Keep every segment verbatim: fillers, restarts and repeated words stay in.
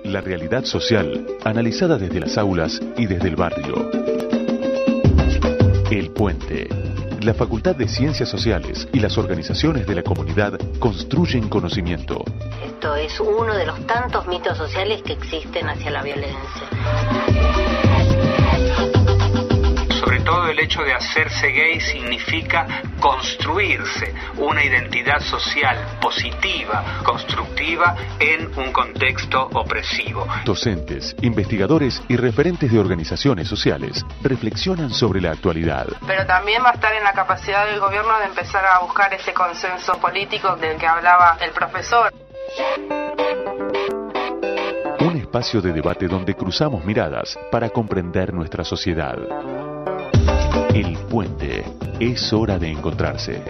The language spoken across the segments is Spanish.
La realidad social, analizada desde las aulas y desde el barrio. El Puente. La Facultad de Ciencias Sociales y las organizaciones de la comunidad construyen conocimiento. Esto es uno de los tantos mitos sociales que existen hacia la violencia. Sobre todo el hecho de hacerse gay significa construirse una identidad social positiva, constructiva en un contexto opresivo. Docentes, investigadores y referentes de organizaciones sociales reflexionan sobre la actualidad. Pero también va a estar en la capacidad del gobierno de empezar a buscar ese consenso político del que hablaba el profesor. Un espacio de debate donde cruzamos miradas para comprender nuestra sociedad. El Puente. Es hora de encontrarse.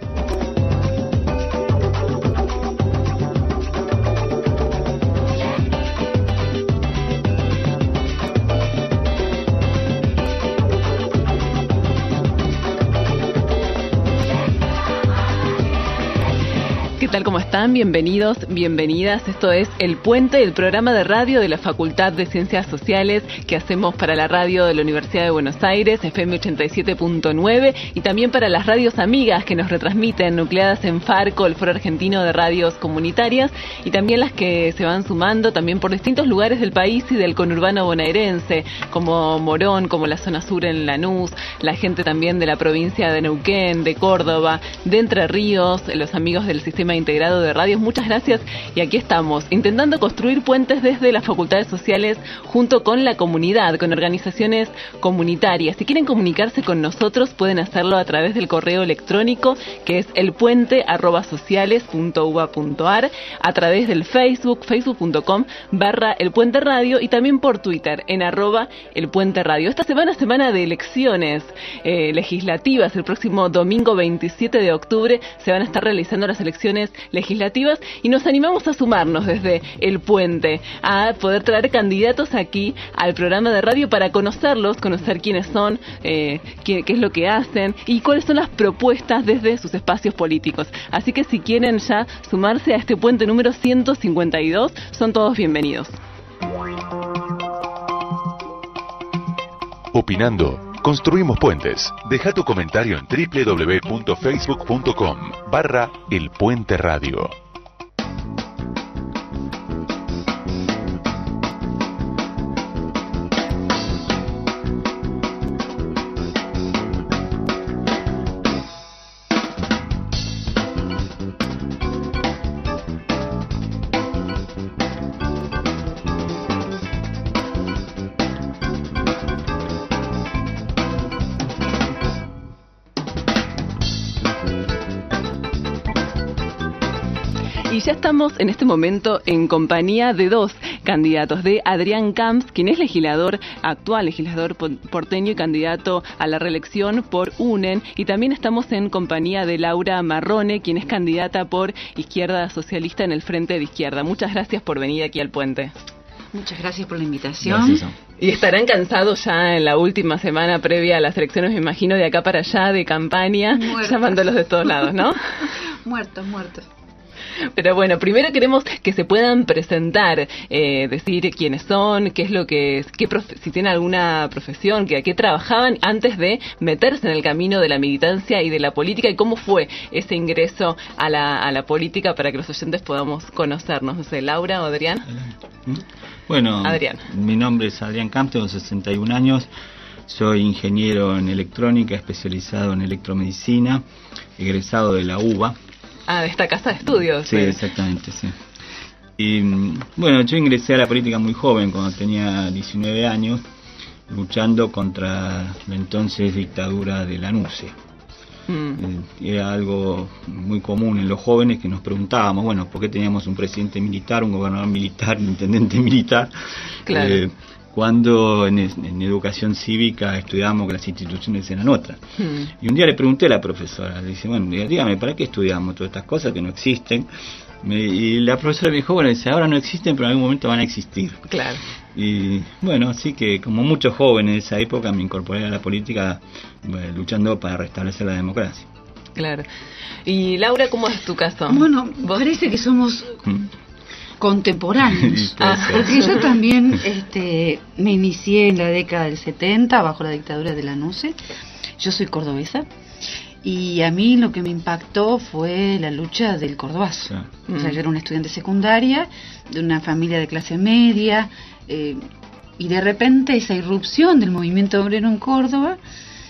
¿Qué tal? ¿Cómo están? Bienvenidos, bienvenidas. Esto es El Puente, el programa de radio de la Facultad de Ciencias Sociales que hacemos para la radio de la Universidad de Buenos Aires, F M ochenta y siete punto nueve, y también para las radios amigas que nos retransmiten, nucleadas en Farco, el Foro Argentino de Radios Comunitarias, y también las que se van sumando también por distintos lugares del país y del conurbano bonaerense, como Morón, como la zona sur en Lanús, la gente también de la provincia de Neuquén, de Córdoba, de Entre Ríos, los amigos del Sistema Integrado de Radios. Muchas gracias, y aquí estamos intentando construir puentes desde las facultades sociales junto con la comunidad, con organizaciones comunitarias. Si quieren comunicarse con nosotros pueden hacerlo a través del correo electrónico que es elpuente arroba sociales punto uva punto ar, a través del Facebook, facebook punto com barra elpuente radio, y también por Twitter en arroba elpuente radio. Esta semana es semana de elecciones eh, legislativas. El próximo domingo veintisiete de octubre se van a estar realizando las elecciones legislativas, y nos animamos a sumarnos desde El Puente a poder traer candidatos aquí al programa de radio para conocerlos, conocer quiénes son, eh, qué, qué es lo que hacen y cuáles son las propuestas desde sus espacios políticos. Así que si quieren ya sumarse a este puente número ciento cincuenta y dos, son todos bienvenidos. Opinando, construimos puentes. Deja tu comentario en doble u doble u doble u punto facebook punto com barra El Puente Radio. Y ya estamos en este momento en compañía de dos candidatos, de Adrián Camps, quien es legislador actual, legislador porteño y candidato a la reelección por UNEN, y también estamos en compañía de Laura Marrone, quien es candidata por Izquierda Socialista en el Frente de Izquierda. Muchas gracias por venir aquí al Puente. Muchas gracias por la invitación. Gracias. Y estarán cansados ya en la última semana previa a las elecciones, me imagino, de acá para allá, de campaña, muertos, llamándolos de todos lados, ¿no? Muertos, muertos. Pero bueno, primero queremos que se puedan presentar, eh, decir quiénes son, qué es lo que, qué profe- si tienen alguna profesión, que a qué trabajaban antes de meterse en el camino de la militancia y de la política, y cómo fue ese ingreso a la, a la política para que los oyentes podamos conocernos. No sé, Laura o Adrián. Bueno, Adrián. Mi nombre es Adrián Camps, tengo sesenta y un años, soy ingeniero en electrónica, especializado en electromedicina, egresado de la U B A. Ah, de esta casa de estudios. Sí, eh. exactamente, sí. Y bueno, yo ingresé a la política muy joven, cuando tenía diecinueve años, luchando contra la entonces dictadura de la N U C E. Mm. Eh, era algo muy común en los jóvenes que nos preguntábamos, bueno, ¿por qué teníamos un presidente militar, un gobernador militar, un intendente militar? Claro. Eh, cuando en, en educación cívica estudiábamos que las instituciones eran otras. Hmm. Y un día le pregunté a la profesora, le dice, bueno, dígame, ¿para qué estudiamos todas estas cosas que no existen? Me, y la profesora me dijo, bueno, dice, ahora no existen, pero en algún momento van a existir. Claro. Y bueno, así que como muchos jóvenes de esa época me incorporé a la política, bueno, luchando para restablecer la democracia. Claro. Y Laura, ¿cómo es tu caso? Bueno, ¿vos? Parece que somos... Hmm. contemporáneos. Ah, porque yo también este, me inicié en la década del setenta bajo la dictadura de la NUCE. Yo soy cordobesa y a mí lo que me impactó fue la lucha del cordobazo. Sí. O sea, yo era una estudiante secundaria de una familia de clase media eh, y de repente esa irrupción del movimiento obrero en Córdoba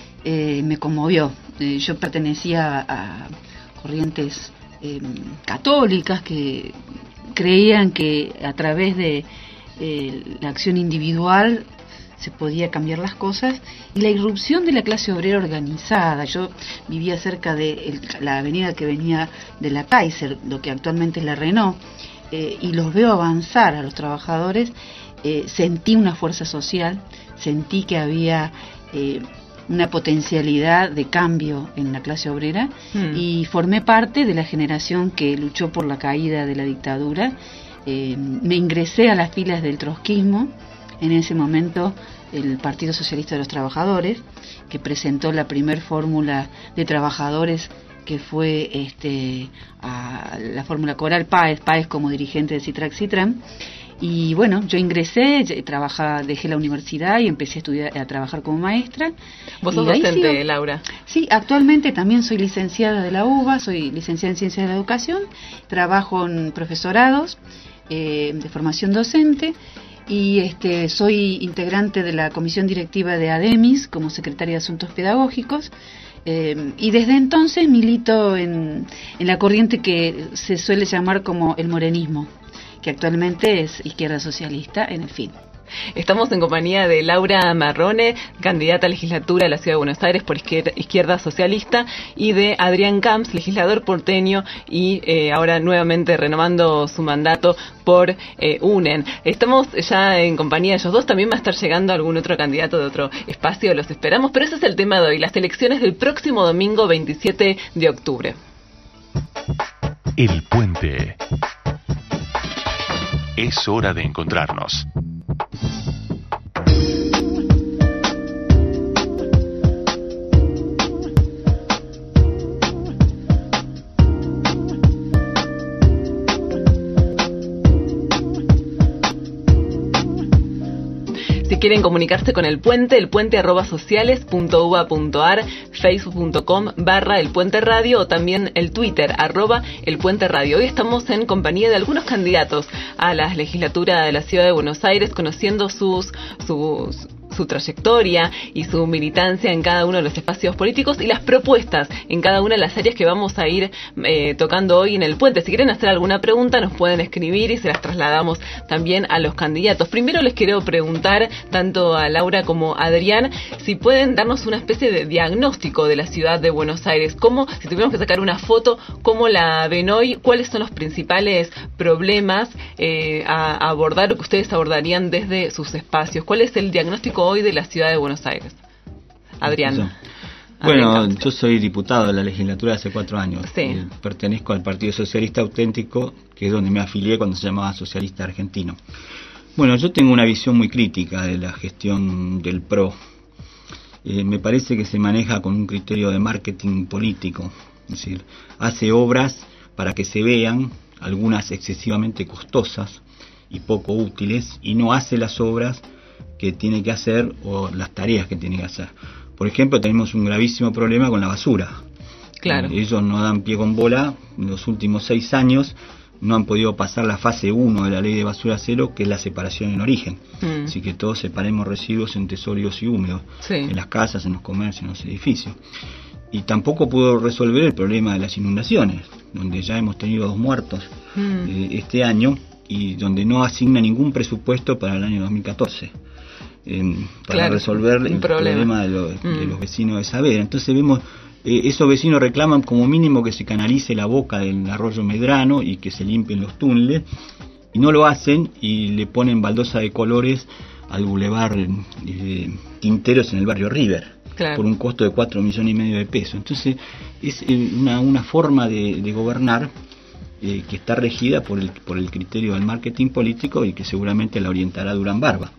eh, me conmovió. Eh, yo pertenecía a, a corrientes eh, católicas que creían que a través de eh, la acción individual se podía cambiar las cosas, y la irrupción de la clase obrera organizada. Yo vivía cerca de el, la avenida que venía de la Kaiser, lo que actualmente es la Renault, eh, y los veo avanzar a los trabajadores. Eh, sentí una fuerza social, sentí que había eh, una potencialidad de cambio en la clase obrera, mm. y formé parte de la generación que luchó por la caída de la dictadura. Eh, me ingresé a las filas del trotskismo, en ese momento el Partido Socialista de los Trabajadores, que presentó la primer fórmula de trabajadores, que fue este a la fórmula Coral Páez, Páez como dirigente de Citrac-Citran. Y bueno, yo ingresé, trabajaba, dejé la universidad y empecé a estudiar, a trabajar como maestra. ¿Vos sos docente, Laura? Sí, actualmente también soy licenciada de la U B A, soy licenciada en Ciencias de la Educación, trabajo en profesorados eh, de formación docente, y este soy integrante de la comisión directiva de ADEMIS como secretaria de Asuntos Pedagógicos. Eh, y desde entonces milito en, en la corriente que se suele llamar como el morenismo, que actualmente es izquierda socialista en el fin. Estamos en compañía de Laura Marrone, candidata a legislatura de la Ciudad de Buenos Aires por izquierda, izquierda socialista, y de Adrián Camps, legislador porteño y eh, ahora nuevamente renovando su mandato por eh, UNEN. Estamos ya en compañía de ellos dos. También va a estar llegando algún otro candidato de otro espacio, los esperamos, pero ese es el tema de hoy, las elecciones del próximo domingo veintisiete de octubre. El Puente. Es hora de encontrarnos. Si quieren comunicarse con El Puente, el puente arroba sociales punto uva punto ar, facebook punto com barra El Puente Radio, o también el Twitter, arroba El Puente Radio. Hoy estamos en compañía de algunos candidatos a la legislatura de la Ciudad de Buenos Aires, conociendo sus sus su trayectoria y su militancia en cada uno de los espacios políticos y las propuestas en cada una de las áreas que vamos a ir eh, tocando hoy en El Puente. Si quieren hacer alguna pregunta, nos pueden escribir y se las trasladamos también a los candidatos. Primero les quiero preguntar, tanto a Laura como a Adrián, si pueden darnos una especie de diagnóstico de la ciudad de Buenos Aires. ¿Cómo, si tuviéramos que sacar una foto, cómo la ven hoy? ¿Cuáles son los principales problemas eh, a abordar o que ustedes abordarían desde sus espacios? ¿Cuál es el diagnóstico hoy de la ciudad de Buenos Aires? Adrián. Bueno, Adrián, yo soy diputado de la legislatura hace cuatro años. Sí. Eh, pertenezco al Partido Socialista Auténtico, que es donde me afilié cuando se llamaba Socialista Argentino. Bueno, yo tengo una visión muy crítica de la gestión del P R O. Eh, me parece que se maneja con un criterio de marketing político. Es decir, hace obras para que se vean, algunas excesivamente costosas y poco útiles, y no hace las obras que tiene que hacer o las tareas que tiene que hacer. Por ejemplo, tenemos un gravísimo problema con la basura. Claro. Eh, ellos no dan pie con bola. En los últimos seis años no han podido pasar la fase uno de la ley de basura cero, que es la separación en origen. Mm. Así que todos separemos residuos entre sólidos y húmedos, sí, en las casas, en los comercios, en los edificios. Y tampoco pudo resolver el problema de las inundaciones, donde ya hemos tenido dos muertos mm. eh, este año, y donde no asigna ningún presupuesto para el año dos mil catorce. Eh, para claro, resolver el problema, problema de, lo, mm. de los vecinos de Saavedra. Entonces vemos, eh, esos vecinos reclaman como mínimo que se canalice la boca del arroyo Medrano y que se limpien los túneles, y no lo hacen, y le ponen baldosa de colores al bulevar eh, Quinteros en el barrio River, claro, por un costo de cuatro millones y medio de pesos. Entonces es eh, una, una forma de, de gobernar eh, que está regida por el, por el criterio del marketing político, y que seguramente la orientará Durán Barba.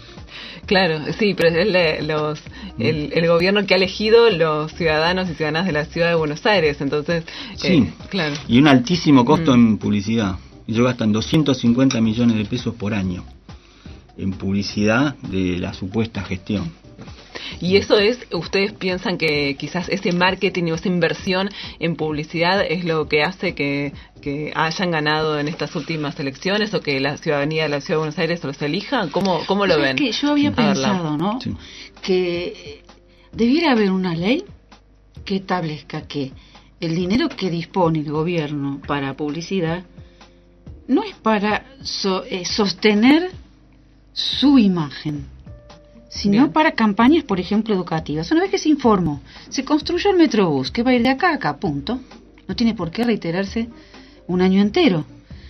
Claro, sí, pero es el, los, el, el gobierno que ha elegido los ciudadanos y ciudadanas de la ciudad de Buenos Aires, entonces, sí, eh, claro. Y un altísimo costo mm. en publicidad. Ellos gastan doscientos cincuenta millones de pesos por año en publicidad de la supuesta gestión. Y eso es, ¿ustedes piensan que quizás ese marketing o esa inversión en publicidad es lo que hace que, que hayan ganado en estas últimas elecciones o que la ciudadanía de la Ciudad de Buenos Aires los elija? ¿Cómo, cómo lo ven? Que yo había pensado, ¿no? Sí. Que debiera haber una ley que establezca que el dinero que dispone el gobierno para publicidad no es para so, eh, sostener su imagen, sino Bien. para campañas, por ejemplo, educativas. Una vez que se informó, se construyó el Metrobús, que va a ir de acá a acá, punto. No tiene por qué reiterarse un año entero.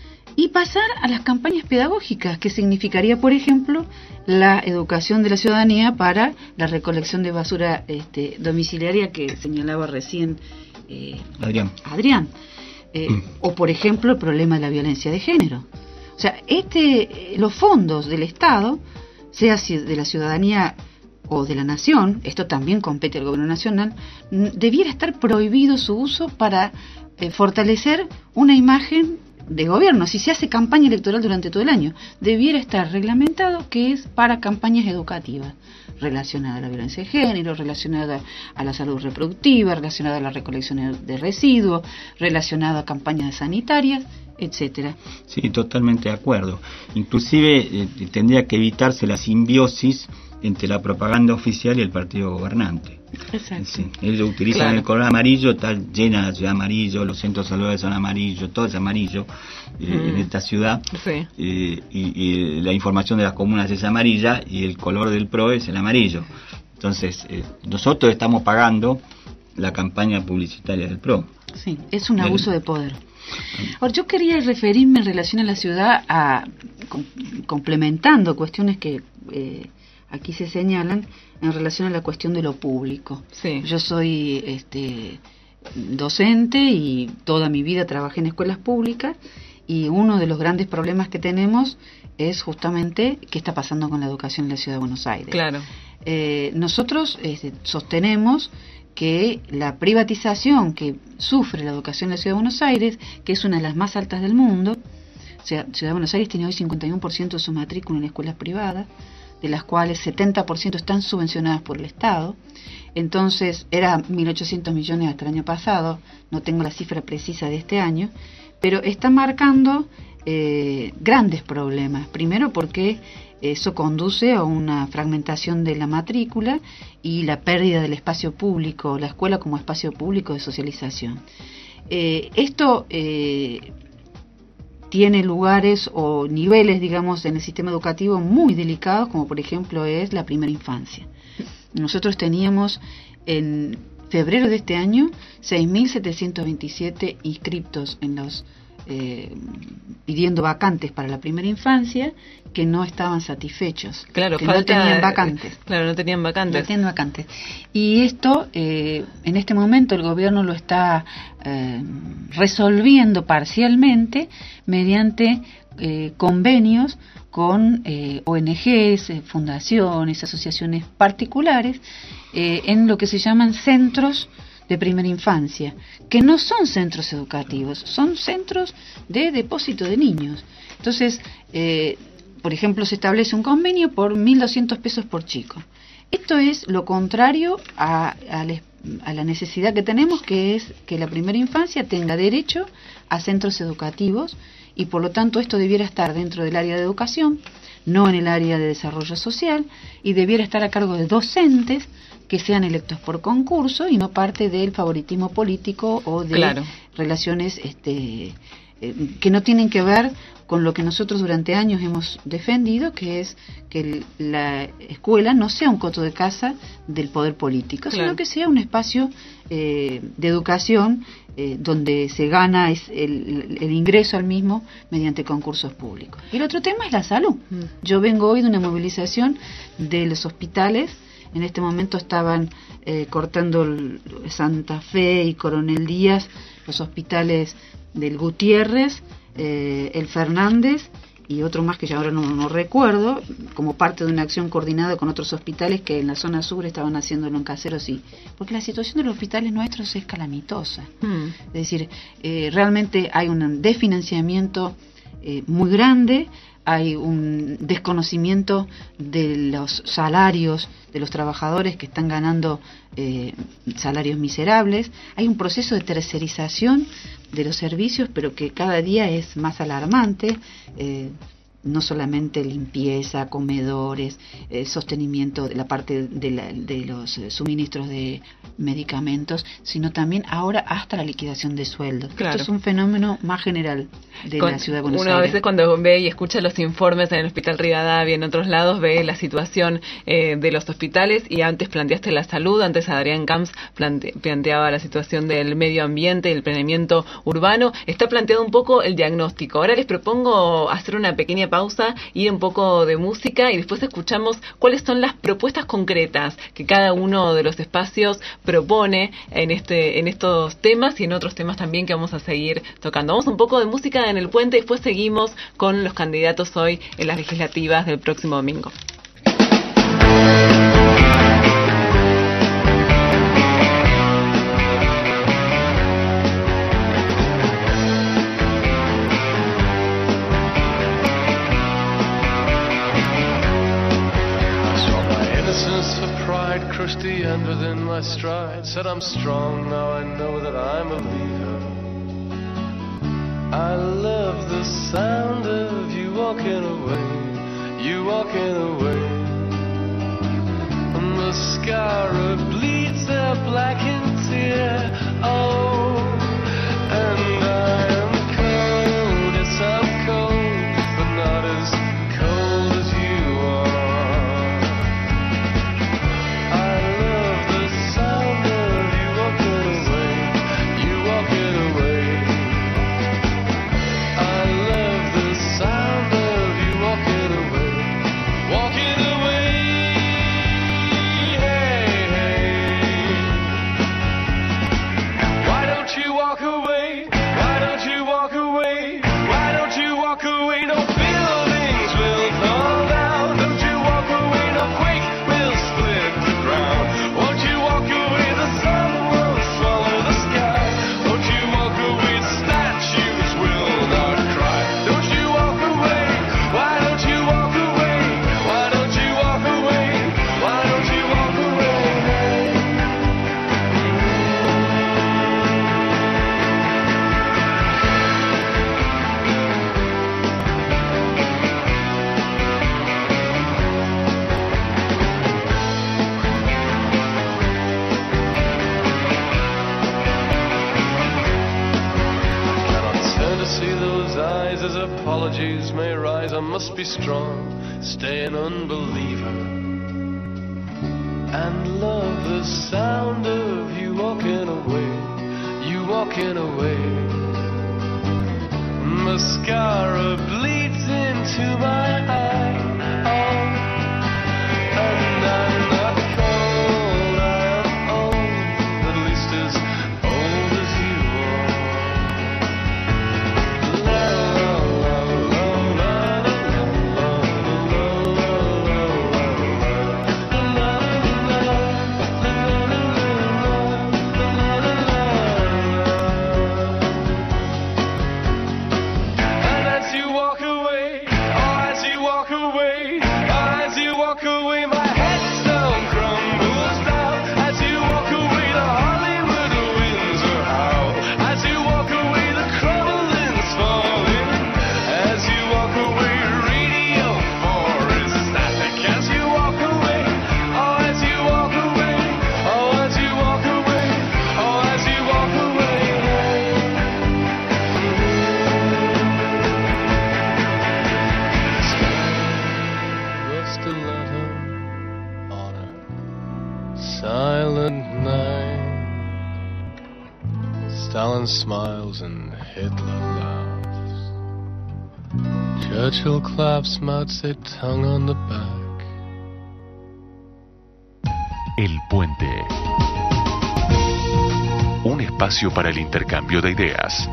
Y pasar a las campañas pedagógicas, que significaría, por ejemplo, la educación de la ciudadanía para la recolección de basura este, domiciliaria que señalaba recién eh, Adrián. Adrián. Eh, mm. O, por ejemplo, el problema de la violencia de género. O sea, este, los fondos del Estado, sea de la ciudadanía o de la nación, esto también compete al gobierno nacional, debiera estar prohibido su uso para eh, fortalecer una imagen de gobierno. Si se hace campaña electoral durante todo el año, debiera estar reglamentado que es para campañas educativas, relacionada a la violencia de género, relacionada a la salud reproductiva, relacionada a la recolección de residuos, relacionada a campañas sanitarias, etcétera. Sí, totalmente de acuerdo. Inclusive eh, tendría que evitarse la simbiosis entre la propaganda oficial y el partido gobernante. Exacto. Sí, ellos utilizan claro. el color amarillo, está llena la ciudad de amarillo, los centros saludables son amarillos, todo es amarillo eh, mm. en esta ciudad. Sí. Eh, y, y la información de las comunas es amarilla y el color del P R O es el amarillo. Entonces, eh, nosotros estamos pagando la campaña publicitaria del P R O. Sí, es un abuso el, de poder. Ahora, yo quería referirme en relación a la ciudad, a com, complementando cuestiones que eh, aquí se señalan en relación a la cuestión de lo público. Sí. Yo soy este, docente y toda mi vida trabajé en escuelas públicas, y uno de los grandes problemas que tenemos es justamente qué está pasando con la educación en la Ciudad de Buenos Aires. Claro. Eh, nosotros este, sostenemos que la privatización que sufre la educación en la Ciudad de Buenos Aires, que es una de las más altas del mundo, o sea, Ciudad de Buenos Aires tiene hoy cincuenta y uno por ciento de su matrícula en escuelas privadas, de las cuales setenta por ciento están subvencionadas por el Estado. Entonces, era mil ochocientos millones hasta el año pasado, no tengo la cifra precisa de este año, pero está marcando eh, grandes problemas. Primero porque eso conduce a una fragmentación de la matrícula y la pérdida del espacio público, la escuela como espacio público de socialización. Eh, esto eh, tiene lugares o niveles, digamos, en el sistema educativo muy delicados, como por ejemplo es la primera infancia. Nosotros teníamos en febrero de este año seis mil setecientos veintisiete inscriptos en los eh, pidiendo vacantes para la primera infancia, que no estaban satisfechos, claro, que falta, no tenían vacantes. Claro, no tenían vacantes. No tenían vacantes. Y esto, eh, en este momento, el gobierno lo está eh, resolviendo parcialmente mediante eh, convenios con eh, O N Ges, eh, fundaciones, asociaciones particulares, eh, en lo que se llaman centros de primera infancia, que no son centros educativos, son centros de depósito de niños. Entonces, eh, por ejemplo, se establece un convenio por mil doscientos pesos por chico. Esto es lo contrario a, a, la, a la necesidad que tenemos, que es que la primera infancia tenga derecho a centros educativos, y por lo tanto esto debiera estar dentro del área de educación, no en el área de desarrollo social, y debiera estar a cargo de docentes que sean electos por concurso y no parte del favoritismo político o de claro. relaciones este, eh, que no tienen que ver con lo que nosotros durante años hemos defendido, que es que el, la escuela no sea un coto de caza del poder político, claro. sino que sea un espacio eh, de educación eh, donde se gana es el, el ingreso al mismo mediante concursos públicos. Y el otro tema es la salud. Mm. Yo vengo hoy de una movilización de los hospitales. En este momento estaban eh, cortando el Santa Fe y Coronel Díaz, los hospitales del Gutiérrez, eh, el Fernández y otro más que ya ahora no, no recuerdo, como parte de una acción coordinada con otros hospitales que en la zona sur estaban haciéndolo en caseros, y porque la situación de los hospitales nuestros es calamitosa. Mm. Es decir, eh, realmente hay un desfinanciamiento eh, muy grande. Hay un desconocimiento de los salarios de los trabajadores que están ganando eh, salarios miserables. Hay un proceso de tercerización de los servicios, pero que cada día es más alarmante. Eh, no solamente limpieza, comedores, eh, sostenimiento de la parte de, la, de los eh, suministros de medicamentos, sino también ahora hasta la liquidación de sueldos. Claro. Esto es un fenómeno más general de Con, la ciudad de Buenos uno Aires. Uno a veces cuando ve y escucha los informes en el Hospital Rivadavia y en otros lados ve la situación eh, de los hospitales, y antes planteaste la salud, antes Adrián Camps plante, planteaba la situación del medio ambiente, el planeamiento urbano. Está planteado un poco el diagnóstico. Ahora les propongo hacer una pequeña pausa, ir un poco de música y después escuchamos cuáles son las propuestas concretas que cada uno de los espacios propone en este en estos temas y en otros temas también que vamos a seguir tocando. Vamos un poco de música en el puente y después seguimos con los candidatos hoy en las legislativas del próximo domingo. Crushed the end within my stride. Said I'm strong, now I know that I'm a leader. I love the sound of you walking away, you walking away. And mascara bleeds their blackened tear. Oh, and I am cold, yes I'm cold, but not as cold as you are. Apologies may rise, I must be strong, stay an unbeliever, and love the sound of you walking away, you walking away. Mascara bleeds into my eye, oh, and I'm not cold, I am old, at least as old as you are. Smiles and Hitler laughs. Churchill claps Mao Zedong on the back. El Puente. Un espacio para el intercambio de ideas.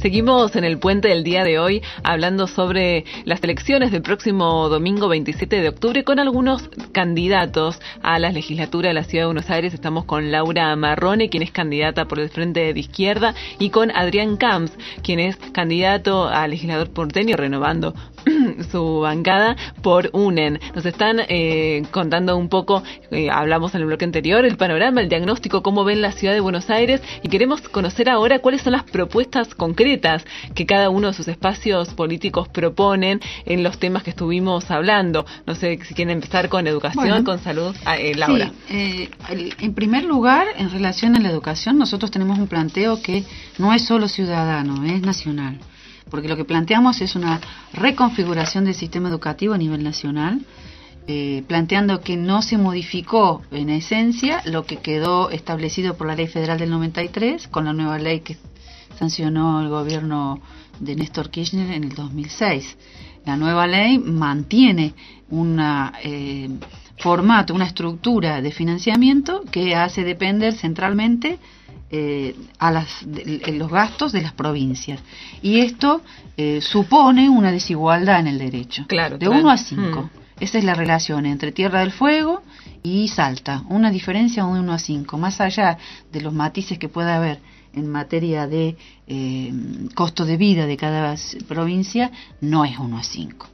Seguimos en el puente del día de hoy hablando sobre las elecciones del próximo domingo veintisiete de octubre con algunos candidatos a la legislatura de la Ciudad de Buenos Aires. Estamos con Laura Marrone, quien es candidata por el Frente de Izquierda, y con Adrián Camps, quien es candidato a legislador porteño, renovando su bancada por UNEN. Nos están eh, contando un poco, eh, hablamos en el bloque anterior, el panorama, el diagnóstico, cómo ven la Ciudad de Buenos Aires, y queremos conocer ahora cuáles son las propuestas concretas que cada uno de sus espacios políticos proponen en los temas que estuvimos hablando. No sé si quieren empezar con educación, bueno, con salud. Ah, eh, Laura. Sí, eh, en primer lugar, en relación a la educación, nosotros tenemos un planteo que no es solo ciudadano, es nacional. Porque lo que planteamos es una reconfiguración del sistema educativo a nivel nacional, eh, planteando que no se modificó en esencia lo que quedó establecido por la Ley Federal del noventa y tres, con la nueva ley que sancionó el gobierno de Néstor Kirchner en el dos mil seis. La nueva ley mantiene un eh, formato, una estructura de financiamiento que hace depender centralmente Eh, a las, de, los gastos de las provincias, y esto eh, supone una desigualdad en el derecho, claro, de claro. uno a cinco. Mm. Esa es la relación entre Tierra del Fuego y Salta, una diferencia de uno a cinco, más allá de los matices que pueda haber en materia de eh, costo de vida de cada provincia, no es uno a cinco.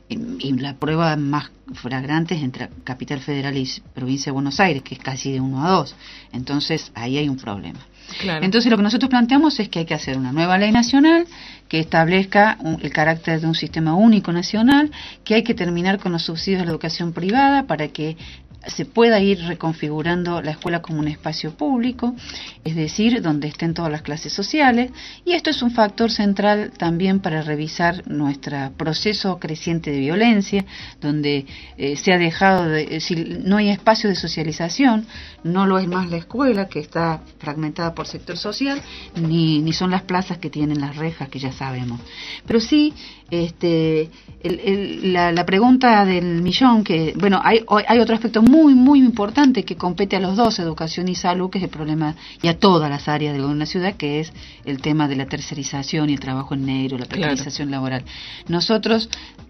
Y la prueba más flagrante es entre Capital Federal y Provincia de Buenos Aires, que es casi de uno a dos. Entonces, ahí hay un problema. Claro. Entonces, lo que nosotros planteamos es que hay que hacer una nueva ley nacional que establezca un, el carácter de un sistema único nacional, que hay que terminar con los subsidios a la educación privada para que se pueda ir reconfigurando la escuela como un espacio público, es decir, donde estén todas las clases sociales, y esto es un factor central también para revisar nuestro proceso creciente de violencia, donde eh, se ha dejado de, si no hay espacio de socialización, no lo es más la escuela, que está fragmentada por sector social, ni, ni son las plazas que tienen las rejas, que ya sabemos. Pero sí, este, el, el, la, la pregunta del millón, que, bueno, hay, hay otro aspecto muy, muy importante que compete a los dos, educación y salud, que es el problema, y a todas las áreas de una ciudad, que es el tema de la tercerización y el trabajo en negro, la precarización claro. laboral. Nosotros,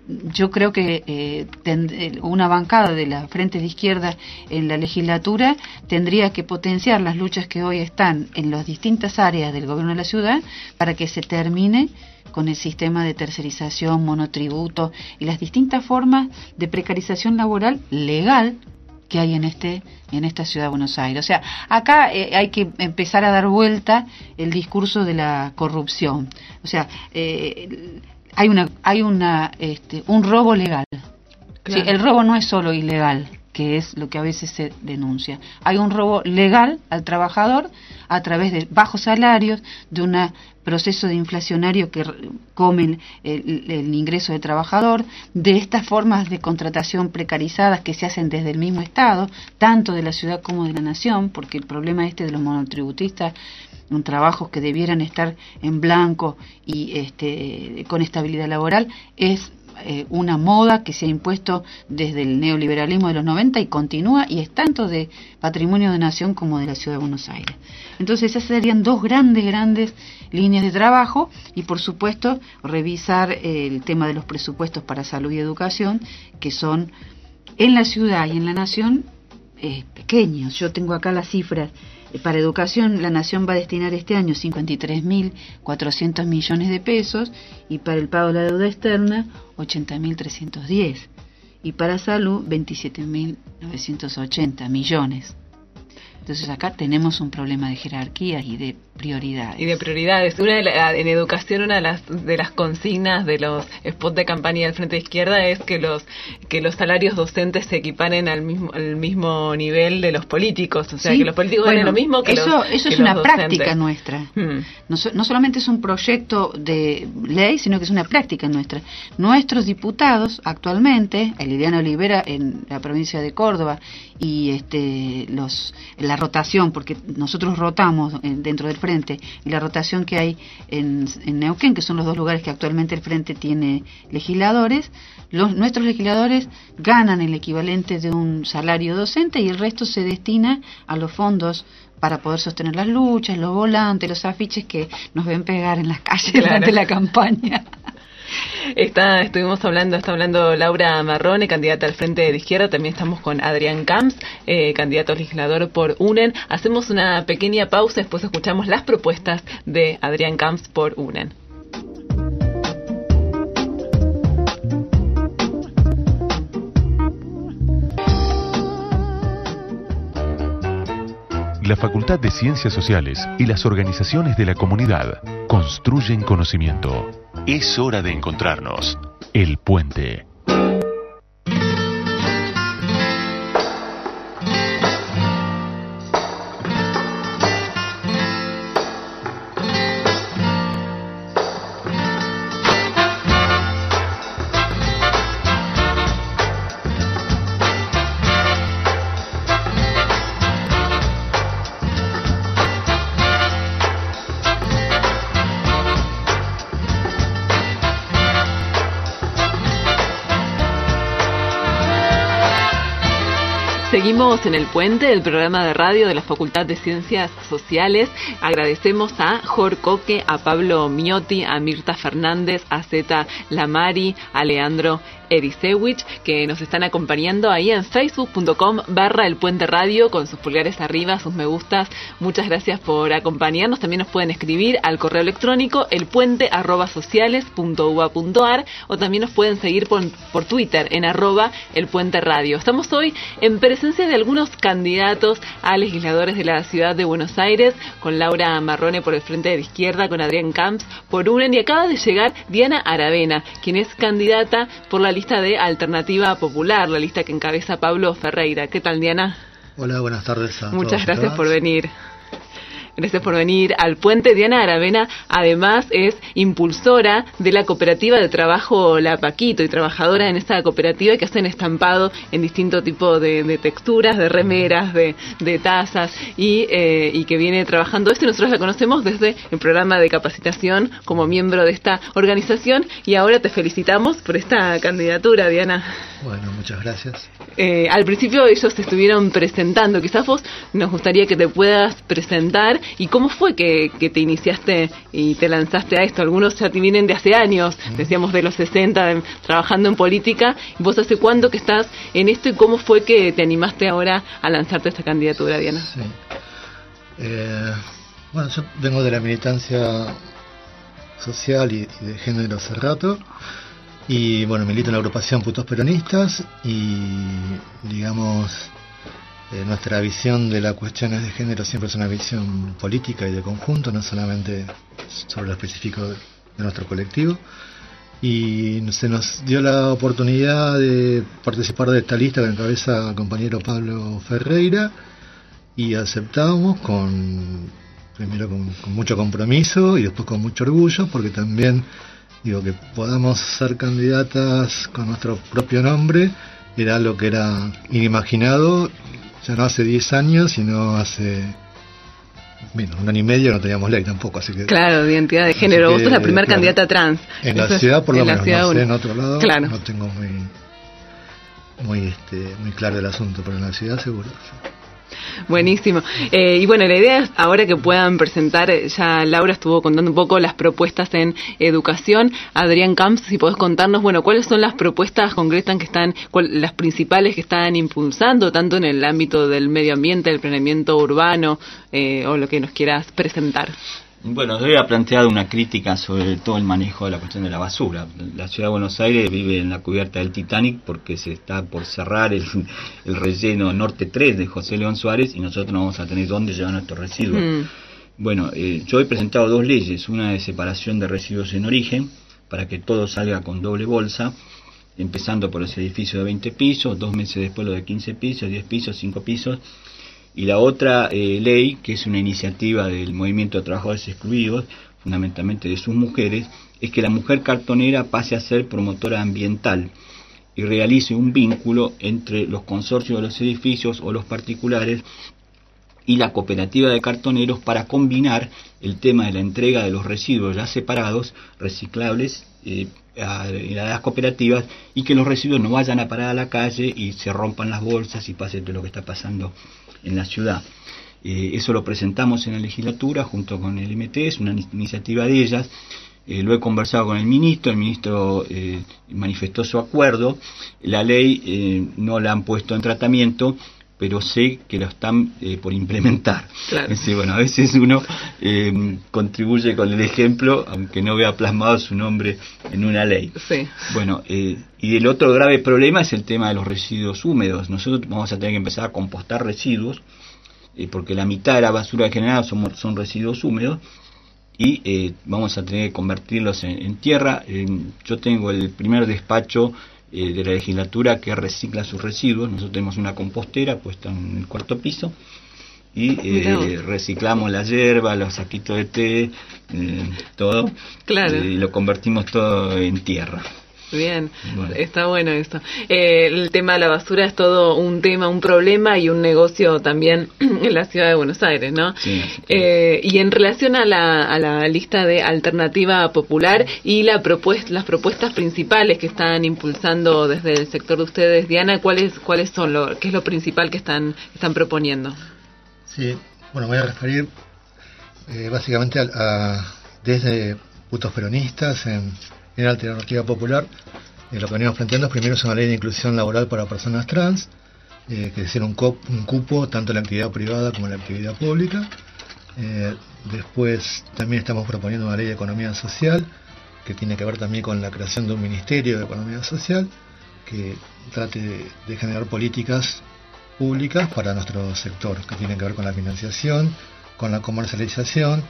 yo creo que eh, ten, una bancada de la Frente de Izquierda en la legislatura tendría que potenciar las luchas que hoy están en las distintas áreas del gobierno de la ciudad para que se termine con el sistema de tercerización, monotributo y las distintas formas de precarización laboral legal que hay en este en esta ciudad de Buenos Aires. O sea, acá eh, hay que empezar a dar vuelta el discurso de la corrupción. O sea, eh, hay una hay una este, un robo legal. Claro. Sí, el robo no es solo ilegal, que es lo que a veces se denuncia. Hay un robo legal al trabajador a través de bajos salarios, de un proceso de inflacionario que come el, el, el ingreso del trabajador, de estas formas de contratación precarizadas que se hacen desde el mismo Estado, tanto de la ciudad como de la nación, porque el problema este de los monotributistas, un trabajos que debieran estar en blanco y este, con estabilidad laboral, es Eh, una moda que se ha impuesto desde el neoliberalismo de los noventa y continúa, y es tanto de patrimonio de nación como de la ciudad de Buenos Aires. Entonces esas serían dos grandes, grandes líneas de trabajo, y por supuesto revisar eh, el tema de los presupuestos para salud y educación, que son en la ciudad y en la nación eh, pequeños. Yo tengo acá las cifras. Para educación, la Nación va a destinar este año cincuenta y tres mil cuatrocientos millones de pesos, y para el pago de la deuda externa, ochenta mil trescientos diez. Y para salud, veintisiete mil novecientos ochenta millones. Entonces acá tenemos un problema de jerarquías y de prioridades. Y de prioridades. Una de la, en educación, una de las de las consignas de los spots de campaña del Frente de Izquierda es que los que los salarios docentes se equiparen al mismo al mismo nivel de los políticos, o sea, sí, que los políticos bueno, ganen lo mismo que eso, los eso que es una los práctica nuestra. Hmm. No, no solamente es un proyecto de ley, sino que es una práctica nuestra. Nuestros diputados actualmente, Liliana Olivera en la provincia de Córdoba y este los la la rotación, porque nosotros rotamos en, dentro del frente, y la rotación que hay en, en Neuquén, que son los dos lugares que actualmente el frente tiene legisladores, los, nuestros legisladores ganan el equivalente de un salario docente y el resto se destina a los fondos para poder sostener las luchas, los volantes, los afiches que nos ven pegar en las calles Claro. durante la campaña. Está, estuvimos hablando, está hablando Laura Marrone, candidata al Frente de Izquierda. También estamos con Adrián Camps, eh, candidato a legislador por UNEN. Hacemos una pequeña pausa, después escuchamos las propuestas de Adrián Camps por UNEN. La Facultad de Ciencias Sociales y las organizaciones de la comunidad construyen conocimiento. Es hora de encontrarnos. El Puente. Seguimos en El Puente, el programa de radio de la Facultad de Ciencias Sociales. Agradecemos a Jor Coque, a Pablo Miotti, a Mirta Fernández, a Zeta Lamari, a Leandro Erisewich, que nos están acompañando ahí en facebook.com barra El Puente Radio, con sus pulgares arriba, sus me gustas. Muchas gracias por acompañarnos. También nos pueden escribir al correo electrónico elpuente arroba sociales punto uva punto ar, o también nos pueden seguir por, por Twitter en arroba El Puente Radio. Estamos hoy en presencia de algunos candidatos a legisladores de la ciudad de Buenos Aires, con Laura Marrone por el Frente de la Izquierda, con Adrián Camps por UNEN, y acaba de llegar Diana Aravena, quien es candidata por la lista de Alternativa Popular, la lista que encabeza Pablo Ferreira. ¿Qué tal, Diana? Hola, buenas tardes a Muchas todos y gracias todas. por venir. Gracias por venir al Puente. Diana Aravena, además, es impulsora de la cooperativa de trabajo La Paquito y trabajadora en esta cooperativa que hacen estampado en distinto tipo de, de texturas, de remeras, de, de tazas, y, eh, y que viene trabajando esto. Nosotros la conocemos desde el programa de capacitación como miembro de esta organización, y ahora te felicitamos por esta candidatura, Diana. Bueno, muchas gracias. Eh, al principio ellos se estuvieron presentando, quizás vos nos gustaría que te puedas presentar y cómo fue que, que te iniciaste y te lanzaste a esto. Algunos ya te vienen de hace años, decíamos de los sesenta, de, trabajando en política. ¿Vos hace cuánto que estás en esto y cómo fue que te animaste ahora a lanzarte a esta candidatura, Diana? Sí. Eh, bueno, yo vengo de la militancia social y, y de género hace rato. Y bueno, milito en la agrupación Putos Peronistas y, digamos, eh, nuestra visión de las cuestiones de género siempre es una visión política y de conjunto, no solamente sobre lo específico de, de nuestro colectivo. Y se nos dio la oportunidad de participar de esta lista que encabeza el compañero Pablo Ferreira y aceptamos con, primero con, con mucho compromiso y después con mucho orgullo, porque también... Digo, que podamos ser candidatas con nuestro propio nombre era algo que era inimaginado, ya no hace diez años, sino hace, bueno, un año y medio no teníamos ley tampoco, así que... Claro, de identidad de género, que, vos sos la primera claro, candidata trans. En la Eso ciudad, por lo menos, no sé, un... en otro lado, claro. No tengo muy, muy, este, muy claro el asunto, pero en la ciudad seguro, sí. Buenísimo. Eh, y bueno, la idea es ahora que puedan presentar, ya Laura estuvo contando un poco las propuestas en educación. Adrián Camps, si podés contarnos, bueno, cuáles son las propuestas concretas que están, cuál, las principales que están impulsando, tanto en el ámbito del medio ambiente, del planeamiento urbano, eh, o lo que nos quieras presentar. Bueno, yo había planteado una crítica sobre todo el manejo de la cuestión de la basura. La ciudad de Buenos Aires vive en la cubierta del Titanic porque se está por cerrar el, el relleno Norte tres de José León Suárez y nosotros no vamos a tener dónde llevar nuestros residuos. Mm. Bueno, eh, yo he presentado dos leyes, una de separación de residuos en origen, para que todo salga con doble bolsa, empezando por los edificios de veinte pisos, dos meses después los de quince pisos, diez pisos, cinco pisos, y la otra eh, ley, que es una iniciativa del Movimiento de Trabajadores Excluidos, fundamentalmente de sus mujeres, es que la mujer cartonera pase a ser promotora ambiental y realice un vínculo entre los consorcios de los edificios o los particulares y la cooperativa de cartoneros para combinar el tema de la entrega de los residuos ya separados, reciclables, eh, a, a las cooperativas, y que los residuos no vayan a parar a la calle y se rompan las bolsas y pase todo lo que está pasando en la ciudad. Eh, eso lo presentamos en la legislatura junto con el M T, es una iniciativa de ellas. Eh, lo he conversado con el ministro, el ministro eh, manifestó su acuerdo. La ley eh, no la han puesto en tratamiento, pero sé que lo están eh, por implementar. Claro. Es decir, bueno, a veces uno eh, contribuye con el ejemplo, aunque no vea plasmado su nombre en una ley. Sí. Bueno, eh, y el otro grave problema es el tema de los residuos húmedos. Nosotros vamos a tener que empezar a compostar residuos, eh, porque la mitad de la basura generada son, son residuos húmedos, y eh, vamos a tener que convertirlos en, en tierra. Eh, yo tengo el primer despacho eh, de la legislatura que recicla sus residuos. Nosotros tenemos una compostera puesta en el cuarto piso y eh, reciclamos la hierba, los saquitos de té, eh, todo. Claro. Y eh, lo convertimos todo en tierra. Bien, bueno. Está bueno eso. Eh, el tema de la basura es todo un tema, un problema y un negocio también en la ciudad de Buenos Aires, ¿no? Sí, eh, y en relación a la, a la lista de Alternativa Popular y la propuesta, las propuestas principales que están impulsando desde el sector de ustedes, Diana, ¿cuáles cuáles son lo, qué es lo principal que están están proponiendo? Sí, bueno, voy a referir eh, básicamente a, a desde putos peronistas en en la Alternativa Popular. Eh, lo que venimos planteando primero es una ley de inclusión laboral para personas trans, eh, que sea un, cop, un cupo tanto en la actividad privada como en la actividad pública. Eh, después también estamos proponiendo una ley de economía social, que tiene que ver también con la creación de un ministerio de economía social, que trate de, de generar políticas públicas para nuestro sector, que tienen que ver con la financiación, con la comercialización,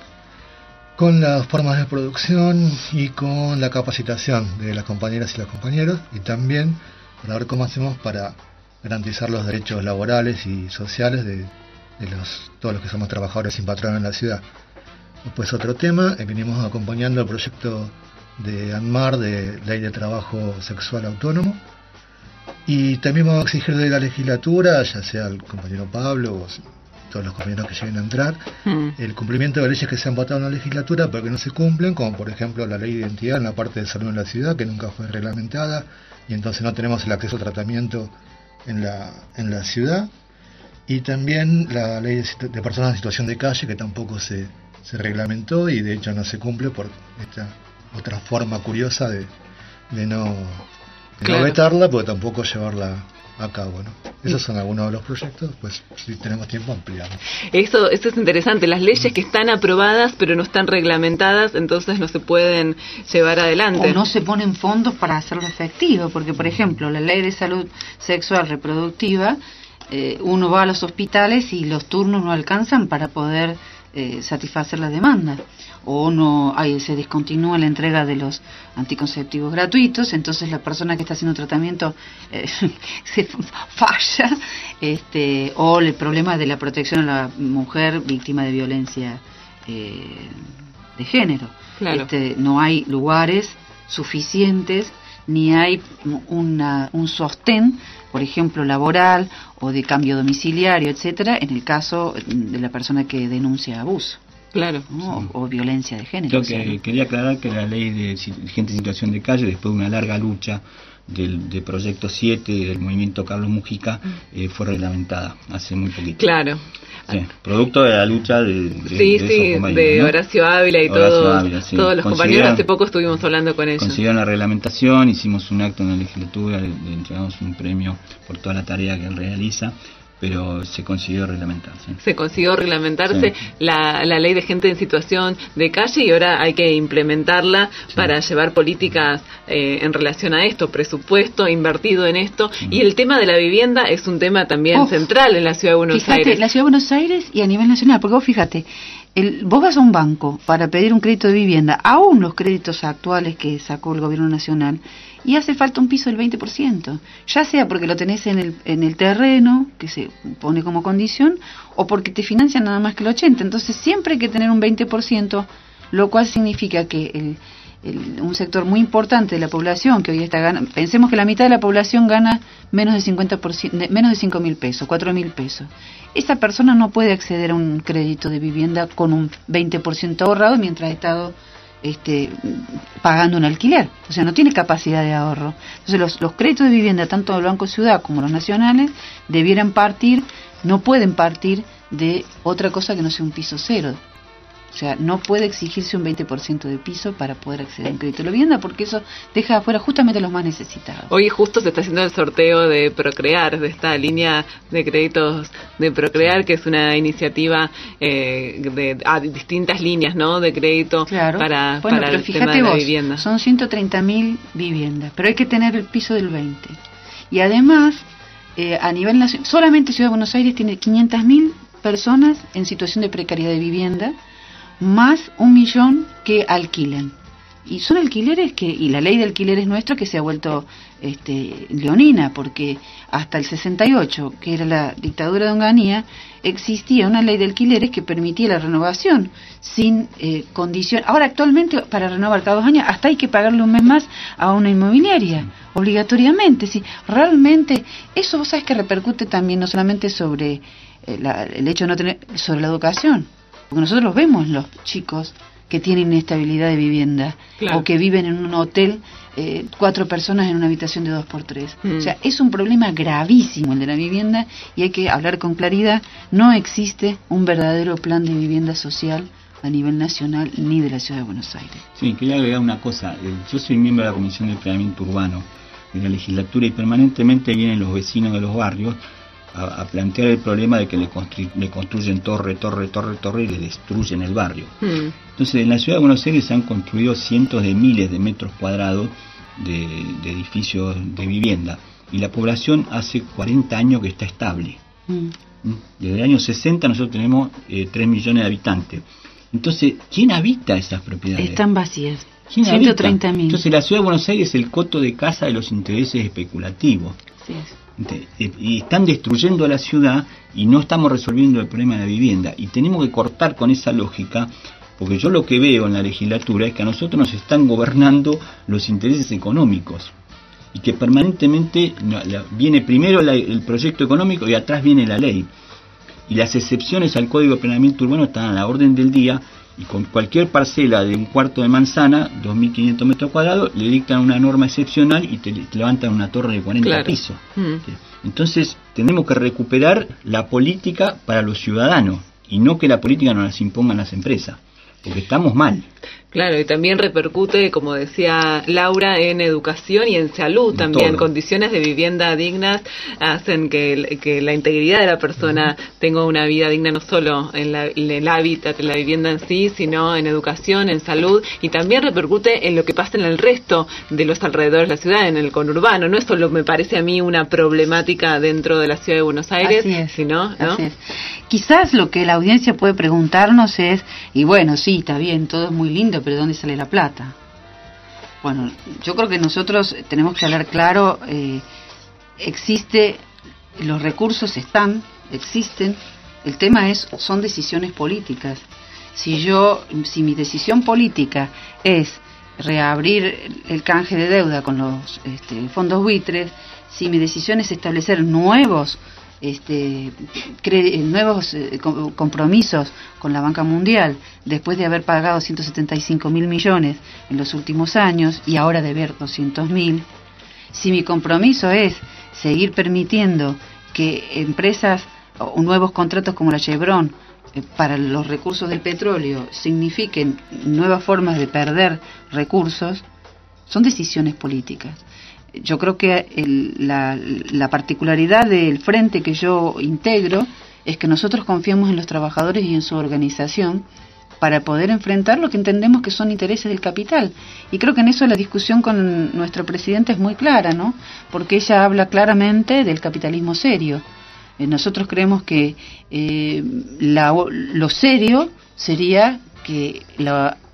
con las formas de producción y con la capacitación de las compañeras y los compañeros, y también para ver cómo hacemos para garantizar los derechos laborales y sociales de, de los, todos los que somos trabajadores sin patrón en la ciudad. Después otro tema, eh, venimos acompañando el proyecto de ANMAR de Ley de Trabajo Sexual Autónomo, y también vamos a exigir de la legislatura, ya sea el compañero Pablo o todos los compañeros que lleguen a entrar, mm. el cumplimiento de leyes que se han votado en la legislatura pero que no se cumplen, como por ejemplo la ley de identidad en la parte de salud en la ciudad, que nunca fue reglamentada, y entonces no tenemos el acceso al tratamiento en la en la ciudad, y también la ley de, de personas en situación de calle, que tampoco se, se reglamentó y de hecho no se cumple por esta otra forma curiosa de, de no, de claro. no vetarla, pero tampoco llevarla a cabo, ¿no? Esos son algunos de los proyectos, pues si tenemos tiempo ampliamos. Eso, eso es interesante, las leyes que están aprobadas pero no están reglamentadas, entonces no se pueden llevar adelante. O no se ponen fondos para hacerlo efectivo, porque por ejemplo, la ley de salud sexual reproductiva, eh, uno va a los hospitales y los turnos no alcanzan para poder eh, satisfacer la demanda. O no hay, se descontinúa la entrega de los anticonceptivos gratuitos, entonces la persona que está haciendo tratamiento eh, se falla, este, o el problema de la protección a la mujer víctima de violencia eh, de género. Claro. Este, no hay lugares suficientes, ni hay una, un sostén, por ejemplo, laboral o de cambio domiciliario, etcétera, en el caso de la persona que denuncia abuso. Claro, ¿no? Sí. o, o violencia de género. Yo que, quería aclarar que la ley de gente en situación de calle, después de una larga lucha del de Proyecto siete del movimiento Carlos Mujica, eh, fue reglamentada hace muy poquito. Claro. Sí, producto de la lucha de, de, sí, de, sí, esos de ¿no? Horacio Ávila y Horacio todos, Ávila, sí. todos los compañeros. Hace poco estuvimos hablando con ellos. Consiguieron la reglamentación, hicimos un acto en la legislatura, le, le entregamos un premio por toda la tarea que él realiza, pero se consiguió reglamentarse. Se consiguió reglamentarse sí. la, la ley de gente en situación de calle, y ahora hay que implementarla sí. para llevar políticas eh, en relación a esto, presupuesto invertido en esto, sí. y el tema de la vivienda es un tema también Uf, central en la Ciudad de Buenos fíjate, Aires. La Ciudad de Buenos Aires y a nivel nacional, porque vos fíjate, el, vos vas a un banco para pedir un crédito de vivienda, aún los créditos actuales que sacó el gobierno nacional, y hace falta un piso del veinte por ciento, ya sea porque lo tenés en el, en el terreno, que se pone como condición, o porque te financian nada más que el ochenta por ciento. Entonces siempre hay que tener un veinte por ciento, lo cual significa que el, el, un sector muy importante de la población que hoy está ganando, pensemos que la mitad de la población gana menos de cincuenta por ciento, menos de cinco mil pesos, cuatro mil pesos. Esa persona no puede acceder a un crédito de vivienda con un veinte por ciento ahorrado mientras ha estado este, pagando un alquiler, o sea, no tiene capacidad de ahorro. Entonces los, los créditos de vivienda, tanto del Banco Ciudad como los nacionales, debieran partir, no pueden partir de otra cosa que no sea un piso cero. O sea, no puede exigirse un veinte por ciento de piso para poder acceder a un crédito de la vivienda, porque eso deja afuera justamente a los más necesitados. Hoy justo se está haciendo el sorteo de Procrear, de esta línea de créditos de Procrear, que es una iniciativa eh, de a distintas líneas, ¿no?, de crédito, claro, para, bueno, para pero el fíjate tema de vos, la vivienda. Son ciento treinta mil viviendas, pero hay que tener el piso del veinte. Y además, eh, a nivel nacional, solamente Ciudad de Buenos Aires tiene quinientas mil personas en situación de precariedad de vivienda, más un millón que alquilan. Y son alquileres que, y la ley de alquileres nuestra que se ha vuelto este, leonina, porque hasta el sesenta y ocho, que era la dictadura de Onganía, existía una ley de alquileres que permitía la renovación sin eh, condición. Ahora actualmente para renovar cada dos años hasta hay que pagarle un mes más a una inmobiliaria, obligatoriamente. Sí, realmente eso vos sabés que repercute también no solamente sobre eh, la, el hecho de no tener, sobre la educación. Porque nosotros los vemos, los chicos que tienen inestabilidad de vivienda, claro, o que viven en un hotel, eh, cuatro personas en una habitación de dos por tres. Mm. O sea, es un problema gravísimo el de la vivienda y hay que hablar con claridad. No existe un verdadero plan de vivienda social a nivel nacional ni de la Ciudad de Buenos Aires. Sí, quería agregar una cosa. Yo soy miembro de la Comisión de Planeamiento Urbano de la legislatura y permanentemente vienen los vecinos de los barrios A, a plantear el problema de que le, constru, le construyen torre, torre, torre, torre y le destruyen el barrio. Mm. Entonces, en la Ciudad de Buenos Aires se han construido cientos de miles de metros cuadrados de, de edificios de vivienda y la población hace cuarenta años que está estable. Mm. Desde el año sesenta nosotros tenemos eh, tres millones de habitantes. Entonces, ¿quién habita esas propiedades? Están vacías. ciento treinta mil. Entonces, la Ciudad de Buenos Aires es el coto de caza de los intereses especulativos. Así es. Y están destruyendo a la ciudad y no estamos resolviendo el problema de la vivienda y tenemos que cortar con esa lógica, porque yo lo que veo en la legislatura es que a nosotros nos están gobernando los intereses económicos y que permanentemente viene primero la, el proyecto económico y atrás viene la ley, y las excepciones al Código de Planeamiento Urbano están a la orden del día y con cualquier parcela de un cuarto de manzana, dos mil quinientos metros cuadrados, le dictan una norma excepcional y te, te levantan una torre de cuarenta claro. pisos. Mm. Entonces, tenemos que recuperar la política para los ciudadanos y no que la política nos las impongan las empresas, porque estamos mal. Claro, y también repercute, como decía Laura, en educación y en salud también. Todo. Condiciones de vivienda dignas hacen que, que la integridad de la persona uh-huh. tenga una vida digna, no solo en, la, en el hábitat, en la vivienda en sí, sino en educación, en salud, y también repercute en lo que pasa en el resto de los alrededores de la ciudad, en el conurbano. No es solo, me parece a mí, una problemática dentro de la Ciudad de Buenos Aires, así es, sino, ¿no? Así es. Quizás lo que la audiencia puede preguntarnos es, y bueno, sí, está bien, todo es muy lindo, pero ¿dónde sale la plata? Bueno, yo creo que nosotros tenemos que hablar claro, eh, existe, los recursos están, existen, el tema es, son decisiones políticas. Si yo, si mi decisión política es reabrir el canje de deuda con los este, fondos buitres, si mi decisión es establecer nuevos Este, cre- nuevos eh, com- compromisos con la banca mundial después de haber pagado ciento setenta y cinco mil millones en los últimos años y ahora deber doscientos mil, si mi compromiso es seguir permitiendo que empresas o nuevos contratos como la Chevron eh, para los recursos del petróleo signifiquen nuevas formas de perder recursos, son decisiones políticas. Yo creo que el, la, la particularidad del frente que yo integro es que nosotros confiamos en los trabajadores y en su organización para poder enfrentar lo que entendemos que son intereses del capital. Y creo que en eso la discusión con nuestra presidenta es muy clara, ¿no? Porque ella habla claramente del capitalismo serio. Eh, nosotros creemos que eh, la, lo serio sería que la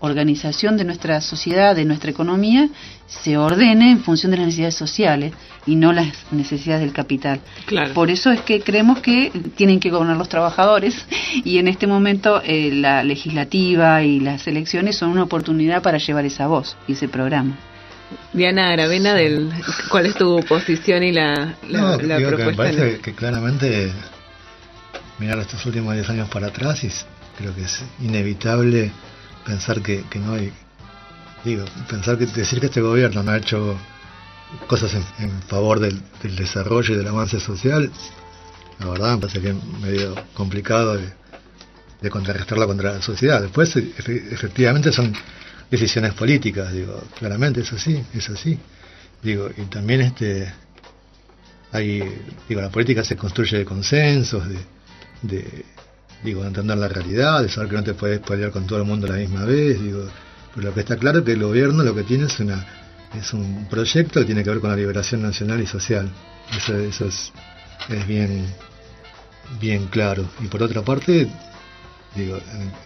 organización de nuestra sociedad, de nuestra economía, se ordene en función de las necesidades sociales y no las necesidades del capital. Claro. Por eso es que creemos que tienen que gobernar los trabajadores y en este momento eh, la legislativa y las elecciones son una oportunidad para llevar esa voz y ese programa. Diana Aravena, del, ¿cuál es tu posición y la, la, no, la digo propuesta? que me parece que claramente mirar estos últimos diez años para atrás y creo que es inevitable pensar que, que no hay, digo, pensar que decir que este gobierno no ha hecho cosas en, en favor del, del desarrollo y del avance social, la verdad me parece que es medio complicado de, de contrarrestarla contra la sociedad. Después efe, efectivamente son decisiones políticas, digo, claramente es así, es así, digo, y también este hay, digo, la política se construye de consensos, de, de digo, de entender la realidad, de saber que no te puedes pelear con todo el mundo a la misma vez, digo, pero lo que está claro es que el gobierno lo que tiene es una es un proyecto que tiene que ver con la liberación nacional y social, eso, eso es, es bien bien claro, y por otra parte, digo,